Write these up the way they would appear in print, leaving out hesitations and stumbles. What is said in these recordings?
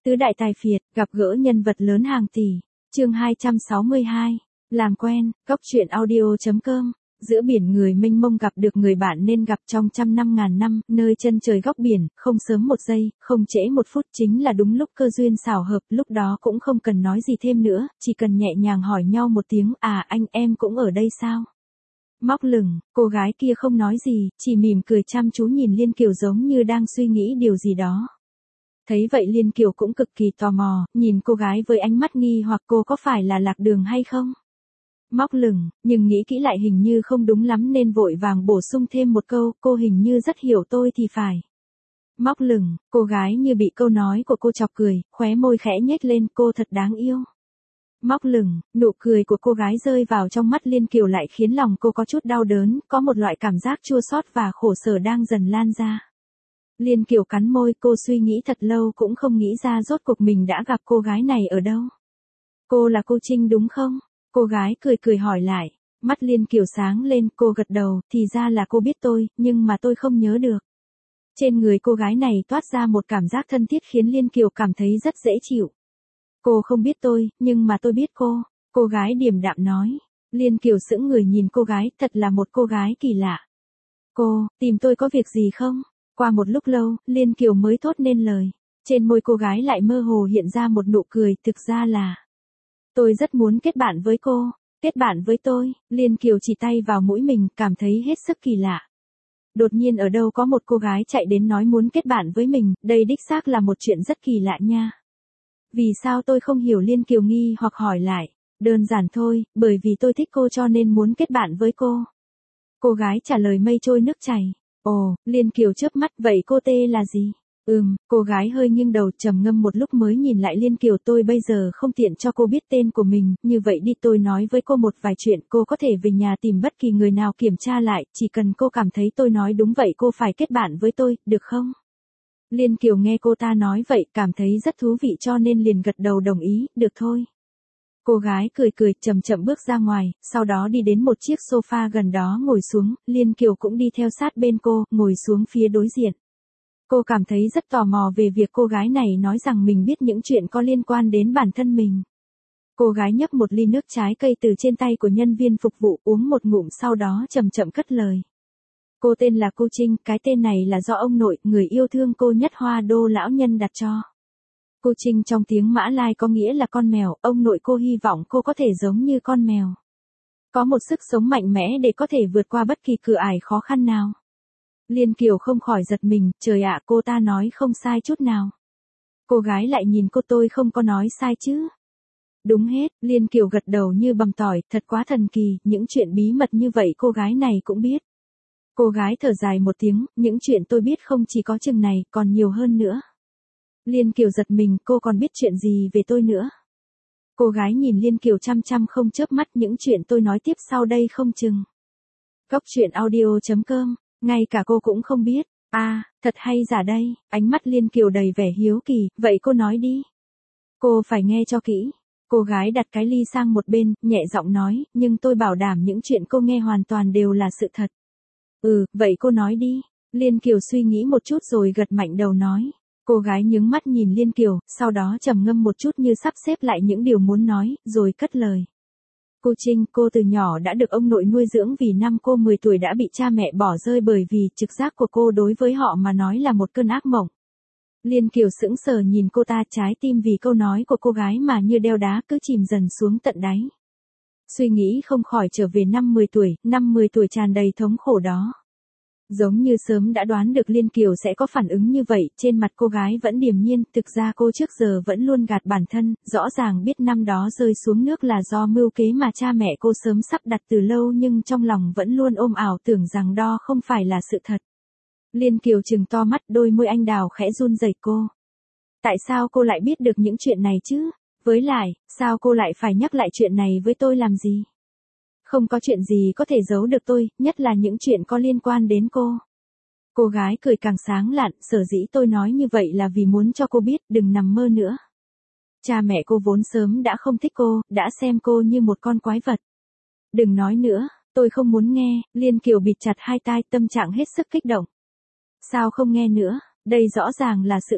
Tứ đại tài phiệt, gặp gỡ nhân vật lớn hàng tỷ. Chương 262. Làm quen, góc truyện audio.com. Giữa biển người mênh mông gặp được người bạn nên gặp trong trăm năm ngàn năm, nơi chân trời góc biển, không sớm một giây, không trễ một phút, chính là đúng lúc cơ duyên xảo hợp, lúc đó cũng không cần nói gì thêm nữa, chỉ cần nhẹ nhàng hỏi nhau một tiếng, anh em cũng ở đây sao? Móc lửng, cô gái kia không nói gì, chỉ mỉm cười chăm chú nhìn Liên Kiều giống như đang suy nghĩ điều gì đó. Thấy vậy Liên Kiều cũng cực kỳ tò mò, nhìn cô gái với ánh mắt nghi hoặc cô có phải là lạc đường hay không? Móc lửng, nhưng nghĩ kỹ lại hình như không đúng lắm nên vội vàng bổ sung thêm một câu, cô hình như rất hiểu tôi thì phải. Móc lửng, cô gái như bị câu nói của cô chọc cười, khóe môi khẽ nhếch lên, cô thật đáng yêu. Móc lửng, nụ cười của cô gái rơi vào trong mắt Liên Kiều lại khiến lòng cô có chút đau đớn, có một loại cảm giác chua xót và khổ sở đang dần lan ra. Liên Kiều cắn môi, cô suy nghĩ thật lâu cũng không nghĩ ra rốt cuộc mình đã gặp cô gái này ở đâu. Cô là cô Trinh đúng không? Cô gái cười cười hỏi lại. Mắt Liên Kiều sáng lên, cô gật đầu, thì ra là cô biết tôi, nhưng mà tôi không nhớ được. Trên người cô gái này toát ra một cảm giác thân thiết khiến Liên Kiều cảm thấy rất dễ chịu. Cô không biết tôi, nhưng mà tôi biết cô gái điềm đạm nói. Liên Kiều sững người nhìn cô gái, thật là một cô gái kỳ lạ. Cô, tìm tôi có việc gì không? Qua một lúc lâu, Liên Kiều mới thốt nên lời. Trên môi cô gái lại mơ hồ hiện ra một nụ cười, thực ra là tôi rất muốn kết bạn với cô. Kết bạn với tôi, Liên Kiều chỉ tay vào mũi mình, cảm thấy hết sức kỳ lạ. Đột nhiên ở đâu có một cô gái chạy đến nói muốn kết bạn với mình, đây đích xác là một chuyện rất kỳ lạ nha. Vì sao tôi không hiểu? Liên Kiều nghi hoặc hỏi lại. Đơn giản thôi, bởi vì tôi thích cô cho nên muốn kết bạn với cô. Cô gái trả lời mây trôi nước chảy. Ồ, Liên Kiều chớp mắt, vậy cô tên là gì? Cô gái hơi nghiêng đầu trầm ngâm một lúc mới nhìn lại Liên Kiều, tôi bây giờ không tiện cho cô biết tên của mình, như vậy đi tôi nói với cô một vài chuyện, cô có thể về nhà tìm bất kỳ người nào kiểm tra lại, chỉ cần cô cảm thấy tôi nói đúng vậy cô phải kết bạn với tôi, được không? Liên Kiều nghe cô ta nói vậy, cảm thấy rất thú vị cho nên liền gật đầu đồng ý, được thôi. Cô gái cười cười, chậm chậm bước ra ngoài, sau đó đi đến một chiếc sofa gần đó ngồi xuống, Liên Kiều cũng đi theo sát bên cô, ngồi xuống phía đối diện. Cô cảm thấy rất tò mò về việc cô gái này nói rằng mình biết những chuyện có liên quan đến bản thân mình. Cô gái nhấp một ly nước trái cây từ trên tay của nhân viên phục vụ, uống một ngụm sau đó chậm chậm cất lời. Cô tên là cô Trinh, cái tên này là do ông nội, người yêu thương cô nhất Hoa Đô lão nhân đặt cho. Cô Trinh trong tiếng Mã Lai có nghĩa là con mèo, ông nội cô hy vọng cô có thể giống như con mèo. Có một sức sống mạnh mẽ để có thể vượt qua bất kỳ cửa ải khó khăn nào. Liên Kiều không khỏi giật mình, trời ạ, cô ta nói không sai chút nào. Cô gái lại nhìn cô, tôi không có nói sai chứ. Đúng hết, Liên Kiều gật đầu như bằm tỏi, thật quá thần kỳ, những chuyện bí mật như vậy cô gái này cũng biết. Cô gái thở dài một tiếng, những chuyện tôi biết không chỉ có chừng này, còn nhiều hơn nữa. Liên Kiều giật mình, cô còn biết chuyện gì về tôi nữa? Cô gái nhìn Liên Kiều chăm chăm không chớp mắt, những chuyện tôi nói tiếp sau đây không chừng. Góc truyện audio.com, ngay cả cô cũng không biết. Thật hay giả đây, ánh mắt Liên Kiều đầy vẻ hiếu kỳ, vậy cô nói đi. Cô phải nghe cho kỹ. Cô gái đặt cái ly sang một bên, nhẹ giọng nói, nhưng tôi bảo đảm những chuyện cô nghe hoàn toàn đều là sự thật. Vậy cô nói đi. Liên Kiều suy nghĩ một chút rồi gật mạnh đầu nói. Cô gái nhướng mắt nhìn Liên Kiều, sau đó trầm ngâm một chút như sắp xếp lại những điều muốn nói, rồi cất lời. Cô Trinh, cô từ nhỏ đã được ông nội nuôi dưỡng, vì năm cô 10 tuổi đã bị cha mẹ bỏ rơi bởi vì trực giác của cô đối với họ mà nói là một cơn ác mộng. Liên Kiều sững sờ nhìn cô ta, trái tim vì câu nói của cô gái mà như đeo đá cứ chìm dần xuống tận đáy. Suy nghĩ không khỏi trở về năm 10 tuổi tràn đầy thống khổ đó. Giống như sớm đã đoán được Liên Kiều sẽ có phản ứng như vậy, trên mặt cô gái vẫn điềm nhiên, thực ra cô trước giờ vẫn luôn gạt bản thân, rõ ràng biết năm đó rơi xuống nước là do mưu kế mà cha mẹ cô sớm sắp đặt từ lâu nhưng trong lòng vẫn luôn ôm ảo tưởng rằng đó không phải là sự thật. Liên Kiều trừng to mắt, đôi môi anh đào khẽ run rẩy cô. Tại sao cô lại biết được những chuyện này chứ? Với lại, sao cô lại phải nhắc lại chuyện này với tôi làm gì? Không có chuyện gì có thể giấu được tôi, nhất là những chuyện có liên quan đến cô. Cô gái cười càng sáng lạn, sở dĩ tôi nói như vậy là vì muốn cho cô biết, đừng nằm mơ nữa. Cha mẹ cô vốn sớm đã không thích cô, đã xem cô như một con quái vật. Đừng nói nữa, tôi không muốn nghe. Liên Kiều bịt chặt hai tai, tâm trạng hết sức kích động. Sao không nghe nữa, đây rõ ràng là sự thật.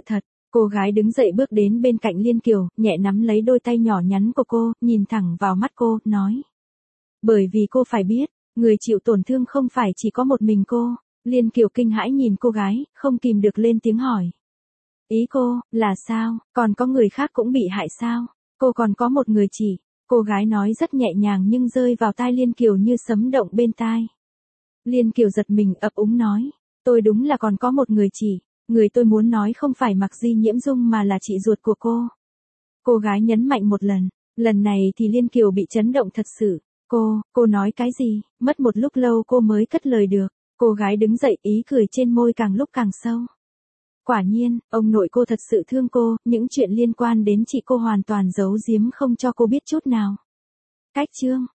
Cô gái đứng dậy bước đến bên cạnh Liên Kiều, nhẹ nắm lấy đôi tay nhỏ nhắn của cô, nhìn thẳng vào mắt cô, nói. Bởi vì cô phải biết, người chịu tổn thương không phải chỉ có một mình cô. Liên Kiều kinh hãi nhìn cô gái, không kìm được lên tiếng hỏi. Ý cô, là sao, còn có người khác cũng bị hại sao? Cô còn có một người chị. Cô gái nói rất nhẹ nhàng nhưng rơi vào tai Liên Kiều như sấm động bên tai. Liên Kiều giật mình ấp úng nói. Tôi đúng là còn có một người chị. Người tôi muốn nói không phải Mạc Di Nhiễm Dung mà là chị ruột của cô. Cô gái nhấn mạnh một lần. Lần này thì Liên Kiều bị chấn động thật sự. Cô nói cái gì? Mất một lúc lâu cô mới cất lời được. Cô gái đứng dậy, ý cười trên môi càng lúc càng sâu. Quả nhiên, ông nội cô thật sự thương cô, những chuyện liên quan đến chị cô hoàn toàn giấu giếm không cho cô biết chút nào. Cách chương